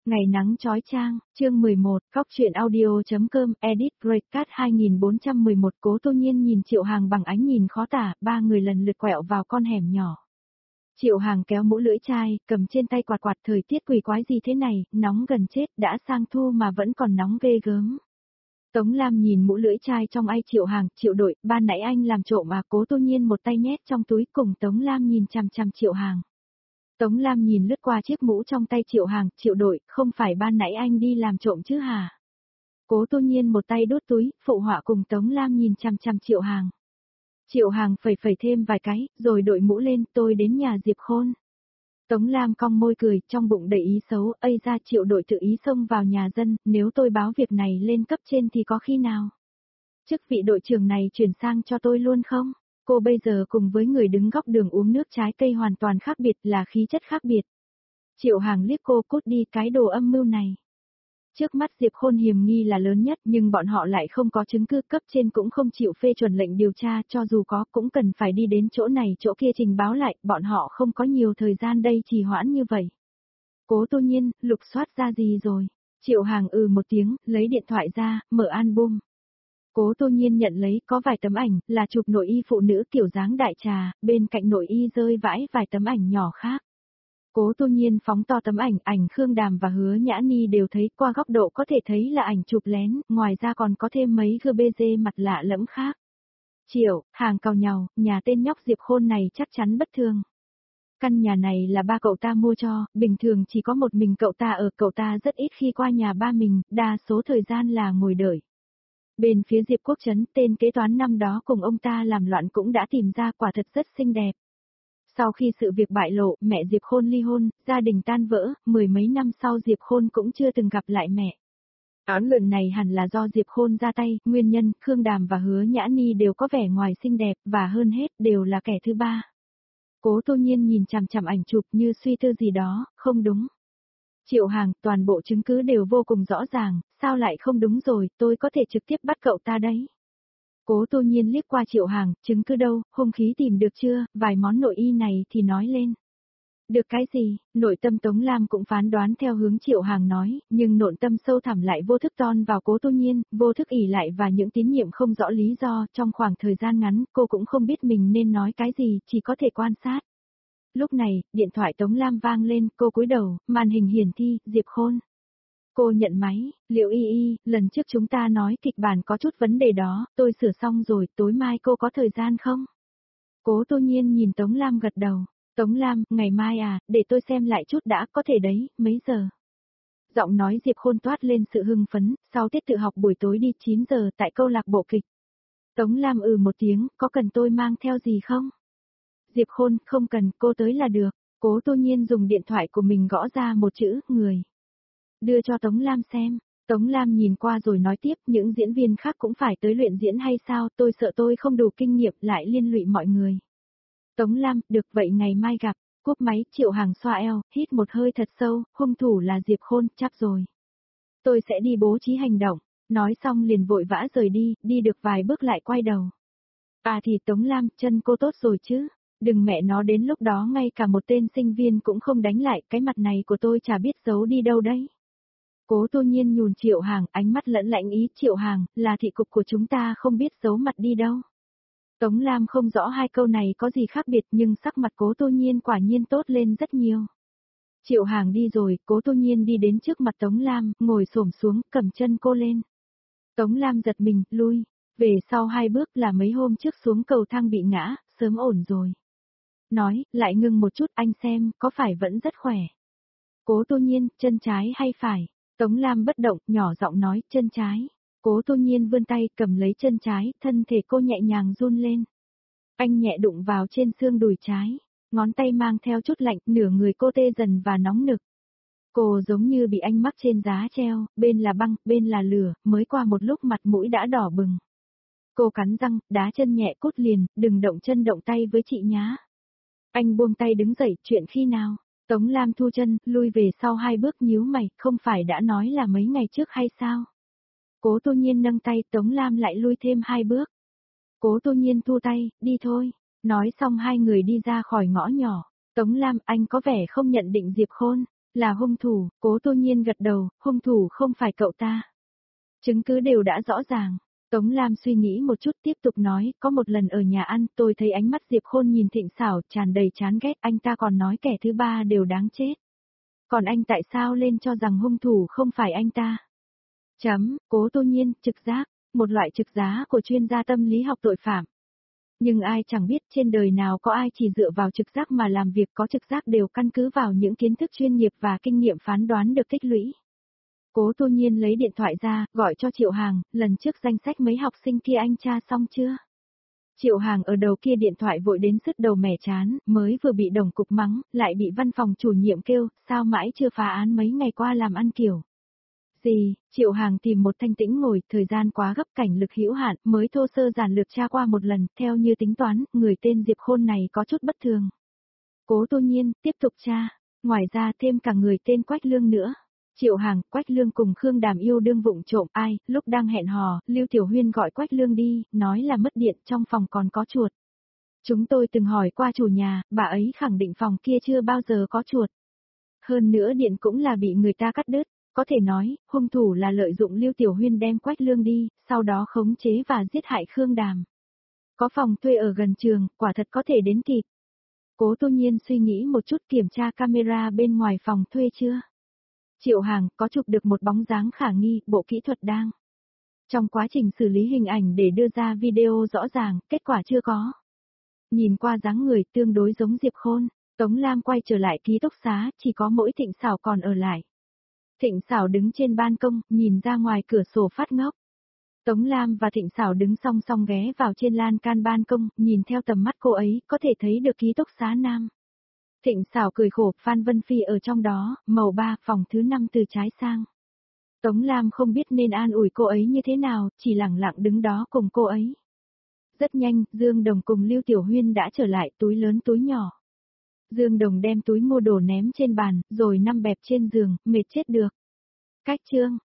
Ngày nắng chói chang, chương 11, góc truyện audio.com, edit Breakat 2411. Cố Tô Nhiên nhìn Triệu Hàng bằng ánh nhìn khó tả, ba người lần lượt quẹo vào con hẻm nhỏ. Triệu Hàng kéo mũ lưỡi chai, cầm trên tay quạt quạt. Thời tiết quỷ quái gì thế này, nóng gần chết, đã sang thu mà vẫn còn nóng ghê gớm. Tống Lam nhìn mũ lưỡi chai trong ai. Triệu Hàng, Triệu đội, ban nãy anh làm trộm à? Cố Tô Nhiên một tay nhét trong túi, cùng Tống Lam nhìn chằm chằm Triệu Hàng. Tống Lam nhìn lướt qua chiếc mũ trong tay Triệu Hàng. Triệu đội, không phải ban nãy anh đi làm trộm chứ hả? Cố Tô Nhiên một tay đút túi, phụ họa cùng Tống Lam nhìn chằm chằm Triệu Hàng. Triệu Hàng phẩy phẩy thêm vài cái, rồi đội mũ lên. Tôi đến nhà Diệp Khôn. Tống Lam cong môi cười, trong bụng đầy ý xấu. Ây ra, Triệu đội tự ý xông vào nhà dân, nếu tôi báo việc này lên cấp trên thì có khi nào chức vị đội trưởng này chuyển sang cho tôi luôn không? Cô bây giờ cùng với người đứng góc đường uống nước trái cây hoàn toàn khác biệt, là khí chất khác biệt. Triệu Hàng liếc cô, cút đi, cái đồ âm mưu này. Trước mắt Diệp Khôn hiềm nghi là lớn nhất, nhưng bọn họ lại không có chứng cứ, cấp trên cũng không chịu phê chuẩn lệnh điều tra, cho dù có cũng cần phải đi đến chỗ này chỗ kia trình báo lại, bọn họ không có nhiều thời gian đây trì hoãn như vậy. Cố Tô Nhiên, lục soát ra gì rồi? Triệu Hàng một tiếng, lấy điện thoại ra, mở album. Cố Tô Nhiên nhận lấy, có vài tấm ảnh, là chụp nội y phụ nữ kiểu dáng đại trà, bên cạnh nội y rơi vãi vài tấm ảnh nhỏ khác. Cố Tô Nhiên phóng to tấm ảnh Khương Đàm và Hứa Nhã Ni đều thấy, qua góc độ có thể thấy là ảnh chụp lén, ngoài ra còn có thêm mấy GBG mặt lạ lẫm khác. Triệu, Hàng càu nhàu, nhà tên nhóc Diệp Khôn này chắc chắn bất thường. Căn nhà này là ba cậu ta mua cho, bình thường chỉ có một mình cậu ta ở, cậu ta rất ít khi qua nhà ba mình, đa số thời gian là ngồi đợi. Bên phía Diệp Quốc Trấn, tên kế toán năm đó cùng ông ta làm loạn cũng đã tìm ra, quả thật rất xinh đẹp. Sau khi sự việc bại lộ, mẹ Diệp Khôn ly hôn, gia đình tan vỡ, mười mấy năm sau Diệp Khôn cũng chưa từng gặp lại mẹ. Án luận này hẳn là do Diệp Khôn ra tay, nguyên nhân, Khương Đàm và Hứa Nhã Ni đều có vẻ ngoài xinh đẹp, và hơn hết, đều là kẻ thứ ba. Cố Tô Nhiên nhìn chằm chằm ảnh chụp như suy tư gì đó, không đúng. Triệu Hàng, toàn bộ chứng cứ đều vô cùng rõ ràng, sao lại không đúng rồi, tôi có thể trực tiếp bắt cậu ta đấy. Cố Tô Nhiên liếc qua Triệu Hàng, chứng cứ đâu, hung khí tìm được chưa, vài món nội y này thì nói lên. Được cái gì, nội tâm Tống Lam cũng phán đoán theo hướng Triệu Hàng nói, nhưng nội tâm sâu thẳm lại vô thức ton vào Cố Tô Nhiên, vô thức ỷ lại và những tín nhiệm không rõ lý do, trong khoảng thời gian ngắn, cô cũng không biết mình nên nói cái gì, chỉ có thể quan sát. Lúc này, điện thoại Tống Lam vang lên, cô cúi đầu, màn hình hiển thị, Diệp Khôn. Cô nhận máy, Liệu y, lần trước chúng ta nói kịch bản có chút vấn đề đó, tôi sửa xong rồi, tối mai cô có thời gian không? Cố Tô Nhiên nhìn Tống Lam gật đầu. Tống Lam, ngày mai à, để tôi xem lại chút đã, có thể đấy, mấy giờ? Giọng nói Diệp Khôn toát lên sự hưng phấn, sau tiết tự học buổi tối đi 9 giờ tại câu lạc bộ kịch. Tống Lam một tiếng, có cần tôi mang theo gì không? Diệp Khôn, không cần, cô tới là được. Cố Tô Nhiên dùng điện thoại của mình gõ ra một chữ, người. Đưa cho Tống Lam xem. Tống Lam nhìn qua rồi nói tiếp, những diễn viên khác cũng phải tới luyện diễn hay sao, tôi sợ tôi không đủ kinh nghiệm lại liên lụy mọi người. Tống Lam, được vậy ngày mai gặp. Cúp máy, Triệu Hàng xoa eo, hít một hơi thật sâu, hung thủ là Diệp Khôn, chắc rồi. Tôi sẽ đi bố trí hành động. Nói xong liền vội vã rời đi, đi được vài bước lại quay đầu. À thì Tống Lam, chân cô tốt rồi chứ. Đừng mẹ nó đến lúc đó ngay cả một tên sinh viên cũng không đánh lại, cái mặt này của tôi chả biết giấu đi đâu đấy. Cố Tô Nhiên nhùn Triệu Hàng, ánh mắt lẫn lạnh ý, Triệu Hàng, là thị cục của chúng ta không biết giấu mặt đi đâu. Tống Lam không rõ hai câu này có gì khác biệt, nhưng sắc mặt Cố Tô Nhiên quả nhiên tốt lên rất nhiều. Triệu Hàng đi rồi, Cố Tô Nhiên đi đến trước mặt Tống Lam, ngồi xổm xuống, cầm chân cô lên. Tống Lam giật mình, lui, về sau hai bước là mấy hôm trước xuống cầu thang bị ngã, sớm ổn rồi. Nói, lại ngưng một chút, anh xem, có phải vẫn rất khỏe. Cố Tô Nhiên, chân trái hay phải? Tống Lam bất động, nhỏ giọng nói, chân trái. Cố Tô Nhiên vươn tay, cầm lấy chân trái, thân thể cô nhẹ nhàng run lên. Anh nhẹ đụng vào trên xương đùi trái, ngón tay mang theo chút lạnh, nửa người cô tê dần và nóng nực. Cô giống như bị anh mắc trên giá treo, bên là băng, bên là lửa, mới qua một lúc mặt mũi đã đỏ bừng. Cô cắn răng, đá chân nhẹ cút liền, đừng động chân động tay với chị nhá. Anh buông tay đứng dậy, chuyện khi nào? Tống Lam thu chân, lui về sau hai bước nhíu mày, không phải đã nói là mấy ngày trước hay sao? Cố Tô Nhiên nâng tay, Tống Lam lại lui thêm hai bước. Cố Tô Nhiên thu tay, đi thôi. Nói xong hai người đi ra khỏi ngõ nhỏ. Tống Lam, anh có vẻ không nhận định Diệp Khôn. Là hung thủ, Cố Tô Nhiên gật đầu, hung thủ không phải cậu ta. Chứng cứ đều đã rõ ràng. Tống Lam suy nghĩ một chút tiếp tục nói, có một lần ở nhà ăn, tôi thấy ánh mắt Diệp Khôn nhìn Thịnh Xảo tràn đầy chán ghét, anh ta còn nói kẻ thứ ba đều đáng chết. Còn anh tại sao lên cho rằng hung thủ không phải anh ta? Cố Tô Nhiên, trực giác, một loại trực giá của chuyên gia tâm lý học tội phạm. Nhưng ai chẳng biết trên đời nào có ai chỉ dựa vào trực giác mà làm việc, có trực giác đều căn cứ vào những kiến thức chuyên nghiệp và kinh nghiệm phán đoán được tích lũy. Cố Tô Nhiên lấy điện thoại ra, gọi cho Triệu Hàng, lần trước danh sách mấy học sinh kia anh tra xong chưa? Triệu Hàng ở đầu kia điện thoại vội đến sứt đầu mẻ chán, mới vừa bị đồng cục mắng, lại bị văn phòng chủ nhiệm kêu, sao mãi chưa phá án mấy ngày qua làm ăn kiểu. Gì, Triệu Hàng tìm một thanh tĩnh ngồi, thời gian quá gấp cảnh lực hữu hạn, mới thô sơ giản lược tra qua một lần, theo như tính toán, người tên Diệp Khôn này có chút bất thường. Cố Tô Nhiên, tiếp tục tra, ngoài ra thêm cả người tên Quách Lương nữa. Triệu Hàng, Quách Lương cùng Khương Đàm yêu đương vụng trộm ai, lúc đang hẹn hò, Lưu Tiểu Huyên gọi Quách Lương đi, nói là mất điện trong phòng còn có chuột. Chúng tôi từng hỏi qua chủ nhà, bà ấy khẳng định phòng kia chưa bao giờ có chuột. Hơn nữa điện cũng là bị người ta cắt đứt, có thể nói, hung thủ là lợi dụng Lưu Tiểu Huyên đem Quách Lương đi, sau đó khống chế và giết hại Khương Đàm. Có phòng thuê ở gần trường, quả thật có thể đến kịp. Cố Tô Nhiên suy nghĩ một chút kiểm tra camera bên ngoài phòng thuê chưa? Triệu Hàng có chụp được một bóng dáng khả nghi, bộ kỹ thuật đang. Trong quá trình xử lý hình ảnh để đưa ra video rõ ràng, kết quả chưa có. Nhìn qua dáng người tương đối giống Diệp Khôn, Tống Lam quay trở lại ký túc xá, chỉ có mỗi Thịnh Xảo còn ở lại. Thịnh Xảo đứng trên ban công, nhìn ra ngoài cửa sổ phát ngốc. Tống Lam và Thịnh Xảo đứng song song ghé vào trên lan can ban công, nhìn theo tầm mắt cô ấy, có thể thấy được ký túc xá nam. Thịnh Xảo cười khổ, Phan Vân Phi ở trong đó, màu 3, phòng thứ 5 từ trái sang. Tống Lam không biết nên an ủi cô ấy như thế nào, chỉ lặng lặng đứng đó cùng cô ấy. Rất nhanh, Dương Đồng cùng Lưu Tiểu Huyên đã trở lại, túi lớn túi nhỏ. Dương Đồng đem túi mua đồ ném trên bàn, rồi nằm bẹp trên giường, mệt chết được. Cách chương.